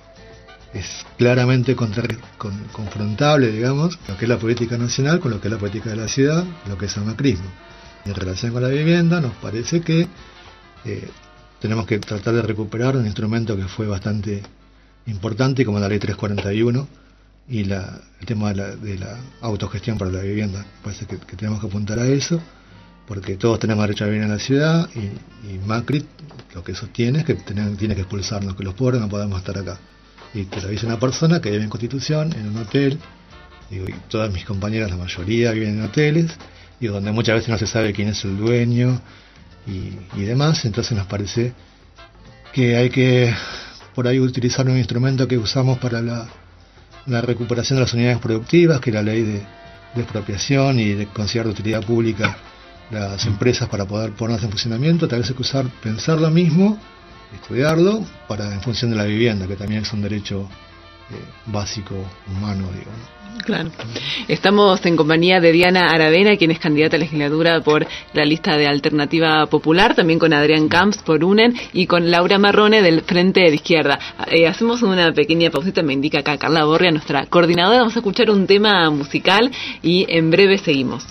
es claramente contra, con, confrontable, digamos, lo que es la política nacional con lo que es la política de la ciudad, lo que es el macrismo. En relación con la vivienda, nos parece que eh, tenemos que tratar de recuperar un instrumento que fue bastante importante, como la ley trescientos cuarenta y uno y la, el tema de la, de la autogestión para la vivienda. Parece que, que tenemos que apuntar a eso, porque todos tenemos derecho a vivir en la ciudad, y, y Macri lo que sostiene es que tiene, tiene que expulsarnos, que los pobres no podemos estar acá. Y te lo dice una persona que vive en Constitución, en un hotel, digo, y todas mis compañeras, la mayoría, viven en hoteles, y donde muchas veces no se sabe quién es el dueño y, y demás. Entonces nos parece que hay que por ahí utilizar un instrumento que usamos para la, la recuperación de las unidades productivas, que es la ley de, de expropiación y de conciliar de utilidad pública las empresas para poder ponerlas en funcionamiento. Tal vez hay que usar, pensar lo mismo, estudiarlo para en función de la vivienda, que también es un derecho eh, básico humano, digo, ¿no? Claro. Estamos en compañía de Diana Aravena, quien es candidata a legislatura por la lista de Alternativa Popular, también con Adrián Camps por UNEN y con Laura Marrone del Frente de Izquierda. Eh, hacemos una pequeña pausita, me indica acá Carla Borria, nuestra coordinadora. Vamos a escuchar un tema musical y en breve seguimos.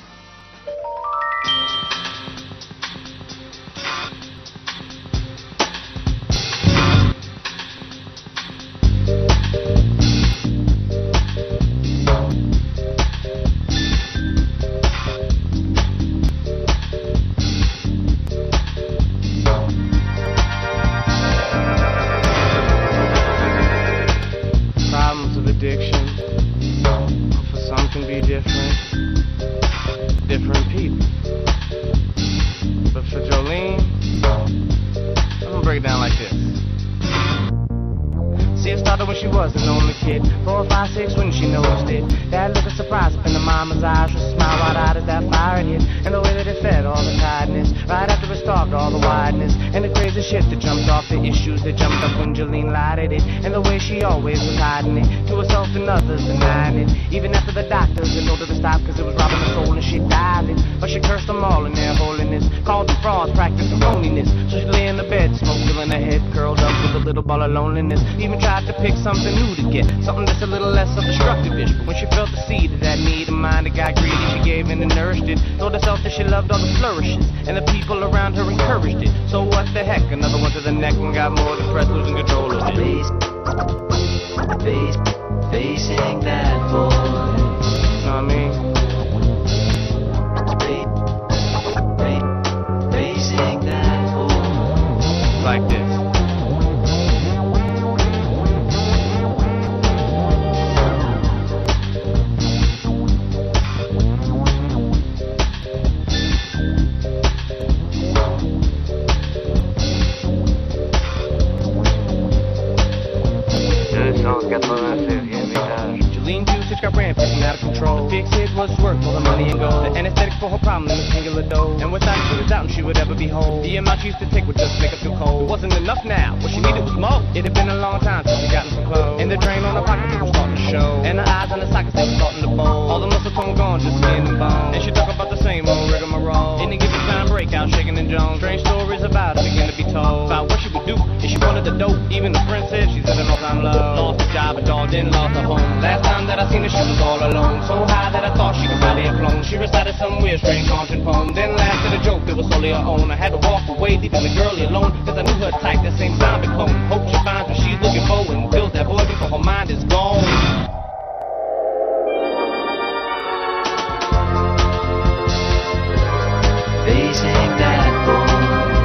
Something new to get, something that's a little less of a destructive-ish. But when she felt the seed of that need of mine, it got greedy, she gave in and nourished it. Told herself that she loved all the flourishes, and the people around her encouraged it. So what the heck, another one to the neck and got more depressed, losing control of it. Face, face, facing that boy. You know what I mean? Face, facing that boy. Like this. Got rampaging out of control. Big Sid was worth all the money and gold. The anesthetic for her problem was angular dough. And without it, she was out and she would ever be whole. The amount she used to take would just make her feel cold. It wasn't enough now. What she needed was more. It had been a long time since she gotten some clothes. And the drain on her pocket was starting to show. And her eyes on the sockets, they were starting to bowl. All the muscle tone gone, just skin and bone. And she talk about the same old rigmarole. In a given time, breakout, shaking and Jones. Strange stories about her begin to be told. About what she would do if she wanted the dope. Even the friend said she's at an all-time low. Lost her job, a dog, then lost her home. Last alone, so high that I thought she could probably have flown. She recited some weird, strange, haunting poem, then laughed at a joke that was solely her own. I had to walk away, leaving the girlie alone, cause I knew her type, that same zombie clone. Hope she finds what she's looking for and fills that void before her mind is gone. Facing that boy,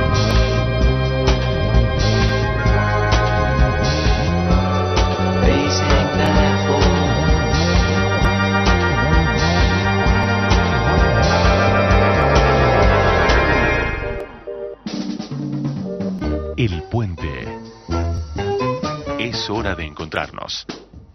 facing that boy. El Puente. Es hora de encontrarnos.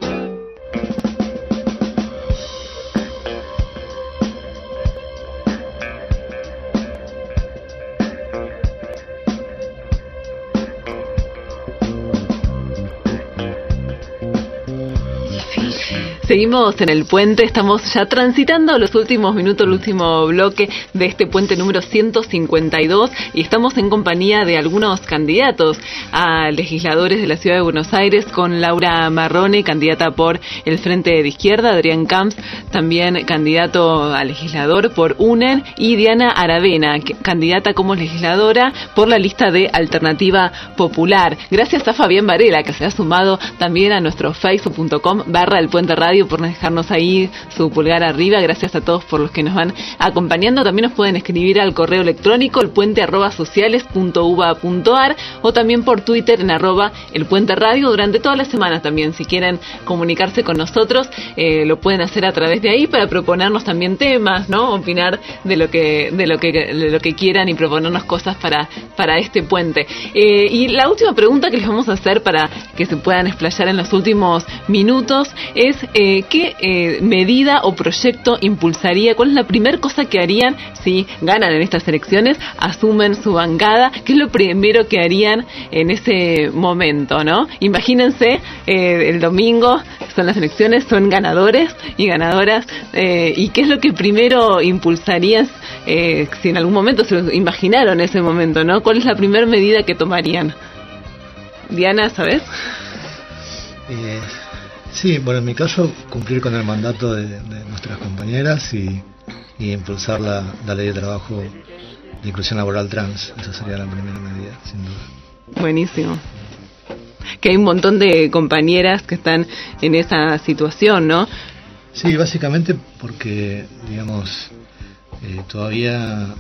Seguimos en el puente, estamos ya transitando los últimos minutos, el último bloque de este puente número ciento cincuenta y dos y estamos en compañía de algunos candidatos a legisladores de la Ciudad de Buenos Aires con Laura Marrone, candidata por el Frente de Izquierda, Adrián Camps, también candidato a legislador por UNER y Diana Aravena, candidata como legisladora por la lista de Alternativa Popular. Gracias a Fabián Varela que se ha sumado también a nuestro facebook punto com barra el puente radio por dejarnos ahí su pulgar arriba. Gracias a todos por los que nos van acompañando. También nos pueden escribir al correo electrónico elpuente arroba sociales punto uva punto ar o también por Twitter en arroba elpuente radio durante toda la semana también. Si quieren comunicarse con nosotros, eh, lo pueden hacer a través de ahí para proponernos también temas, ¿no? Opinar de lo que de lo que de lo que quieran y proponernos cosas para para este puente. Eh, y la última pregunta que les vamos a hacer para que se puedan explayar en los últimos minutos es eh, ¿qué eh, medida o proyecto impulsaría? ¿Cuál es la primera cosa que harían si ganan en estas elecciones, asumen su bancada? ¿Qué es lo primero que harían en ese momento, no? Imagínense, eh, el domingo son las elecciones, son ganadores y ganadoras, eh, ¿y qué es lo que primero impulsarías eh, si en algún momento se lo imaginaron ese momento, ¿no? ¿Cuál es la primera medida que tomarían? Diana, ¿sabes? Eh, sí, bueno, en mi caso, cumplir con el mandato de, de nuestras compañeras y, y impulsar la, la ley de trabajo de inclusión laboral trans. Esa sería la primera medida, sin duda. Buenísimo. Que hay un montón de compañeras que están en esa situación, ¿no? Sí, básicamente porque, digamos, eh, todavía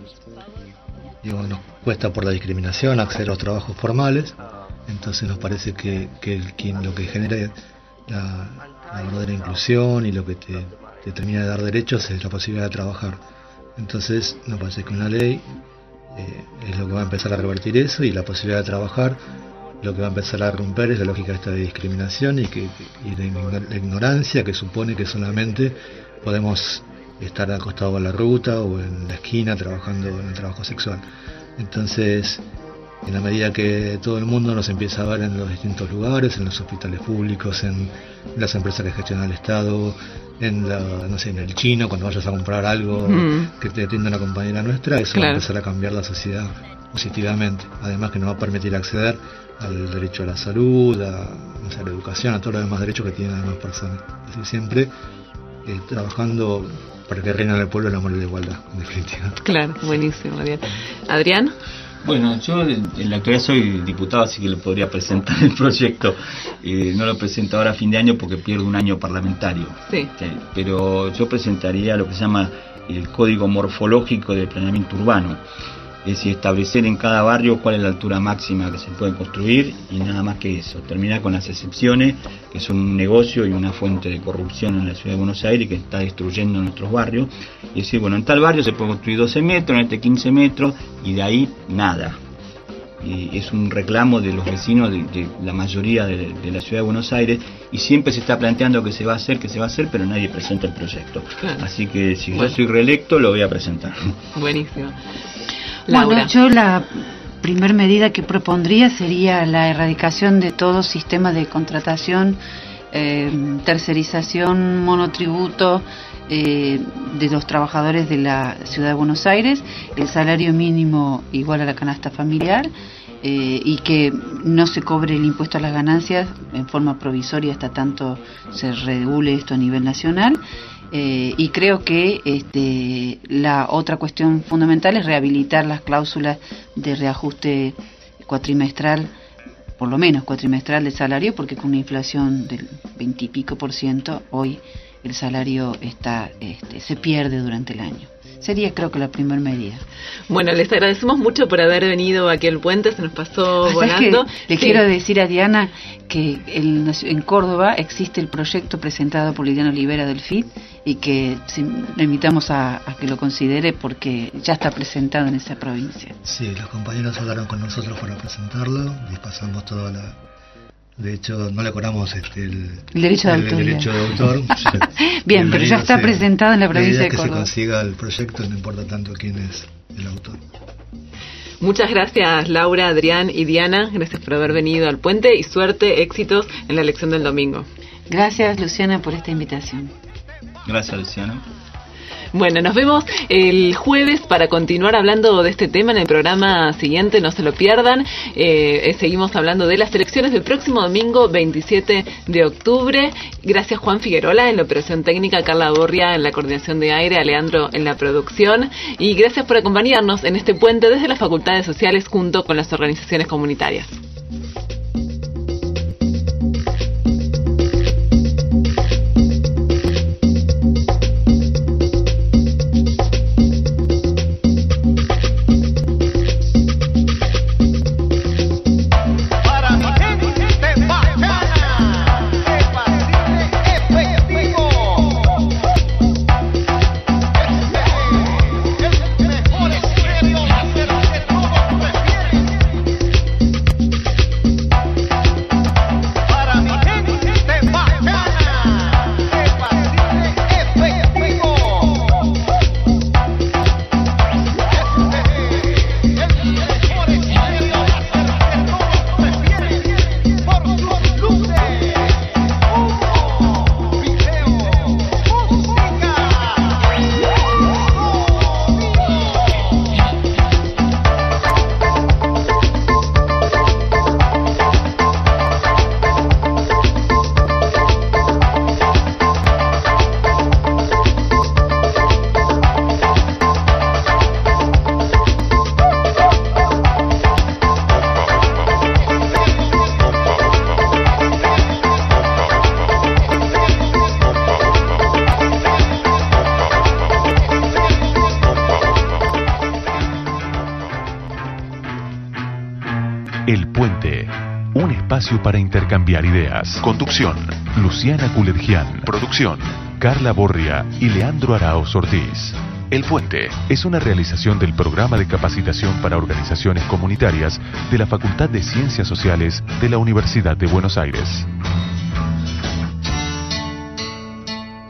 digamos, nos cuesta por la discriminación acceder a los trabajos formales. Entonces nos parece que, que el, quien, lo que genera la, la verdadera inclusión y lo que te, te termina de dar derechos es la posibilidad de trabajar. Entonces nos parece que una ley eh, es lo que va a empezar a revertir eso, y la posibilidad de trabajar lo que va a empezar a romper es la lógica esta de discriminación y, que, y de la ignorancia que supone que solamente podemos estar acostados a la ruta o en la esquina trabajando en el trabajo sexual. Entonces, en la medida que todo el mundo nos empieza a ver en los distintos lugares, en los hospitales públicos, en las empresas que gestiona el Estado, en la, no sé, en el chino, cuando vayas a comprar algo mm. que te atienda una compañera nuestra, eso claro. va a empezar a cambiar la sociedad positivamente. Además que nos va a permitir acceder al derecho a la salud, a, no sé, a la educación, a todos los demás derechos que tienen las demás personas. Es decir, siempre eh, trabajando para que reine en el pueblo el amor y la igualdad, en definitiva. Claro, buenísimo, Adrián. ¿Adrián? Bueno, yo en la actualidad soy diputado, así que le podría presentar el proyecto. Eh, no lo presento ahora a fin de año porque pierdo un año parlamentario. Sí. Sí, pero yo presentaría lo que se llama el Código Morfológico del Planeamiento Urbano. Es decir, establecer en cada barrio cuál es la altura máxima que se puede construir y nada más que eso. Terminar con las excepciones, que son un negocio y una fuente de corrupción en la Ciudad de Buenos Aires que está destruyendo nuestros barrios. Y decir, bueno, en tal barrio se puede construir doce metros, en este quince metros, y de ahí nada. Y es un reclamo de los vecinos de, de la mayoría de, de la Ciudad de Buenos Aires, y siempre se está planteando que se va a hacer, que se va a hacer, pero nadie presenta el proyecto. Claro. Así que si bueno. yo soy reelecto, lo voy a presentar. Buenísimo. Laura. Bueno, yo la primer medida que propondría sería la erradicación de todo sistema de contratación, eh, tercerización, monotributo eh, de los trabajadores de la Ciudad de Buenos Aires, el salario mínimo igual a la canasta familiar, eh, y que no se cobre el impuesto a las ganancias en forma provisoria hasta tanto se regule esto a nivel nacional. Eh, y creo que este, la otra cuestión fundamental es rehabilitar las cláusulas de reajuste cuatrimestral, por lo menos cuatrimestral del salario, porque con una inflación del veintipico por ciento hoy el salario está este, se pierde durante el año. Sería, creo que, la primera medida. Bueno, les agradecemos mucho por haber venido aquí al puente, se nos pasó volando. Le sí. quiero decir a Diana que el, en Córdoba existe el proyecto presentado por Liliana Olivera del F I T y que si, le invitamos a, a que lo considere porque ya está presentado en esa provincia. Sí, los compañeros hablaron con nosotros para presentarlo, les pasamos toda la... De hecho, no le cobramos este, el, el derecho de el, autor. El derecho de autor. Bien, pero ya está sea, presentado en la provincia de que Córdoba. Se consiga el proyecto, no importa tanto quién es el autor. Muchas gracias, Laura, Adrián y Diana. Gracias por haber venido al puente y suerte, éxitos en la elección del domingo. Gracias, Luciana, por esta invitación. Gracias, Luciana. Bueno, nos vemos el jueves para continuar hablando de este tema en el programa siguiente, no se lo pierdan. Eh, seguimos hablando de las elecciones del próximo domingo veintisiete de octubre. Gracias Juan Figuerola en la operación técnica, Carla Borria en la coordinación de aire, Alejandro en la producción. Y gracias por acompañarnos en este puente desde las facultades sociales junto con las organizaciones comunitarias. El Puente, un espacio para intercambiar ideas. Conducción, Luciana Culergian. Producción, Carla Borria y Leandro Araoz Ortiz. El Puente es una realización del Programa de Capacitación para Organizaciones Comunitarias de la Facultad de Ciencias Sociales de la Universidad de Buenos Aires.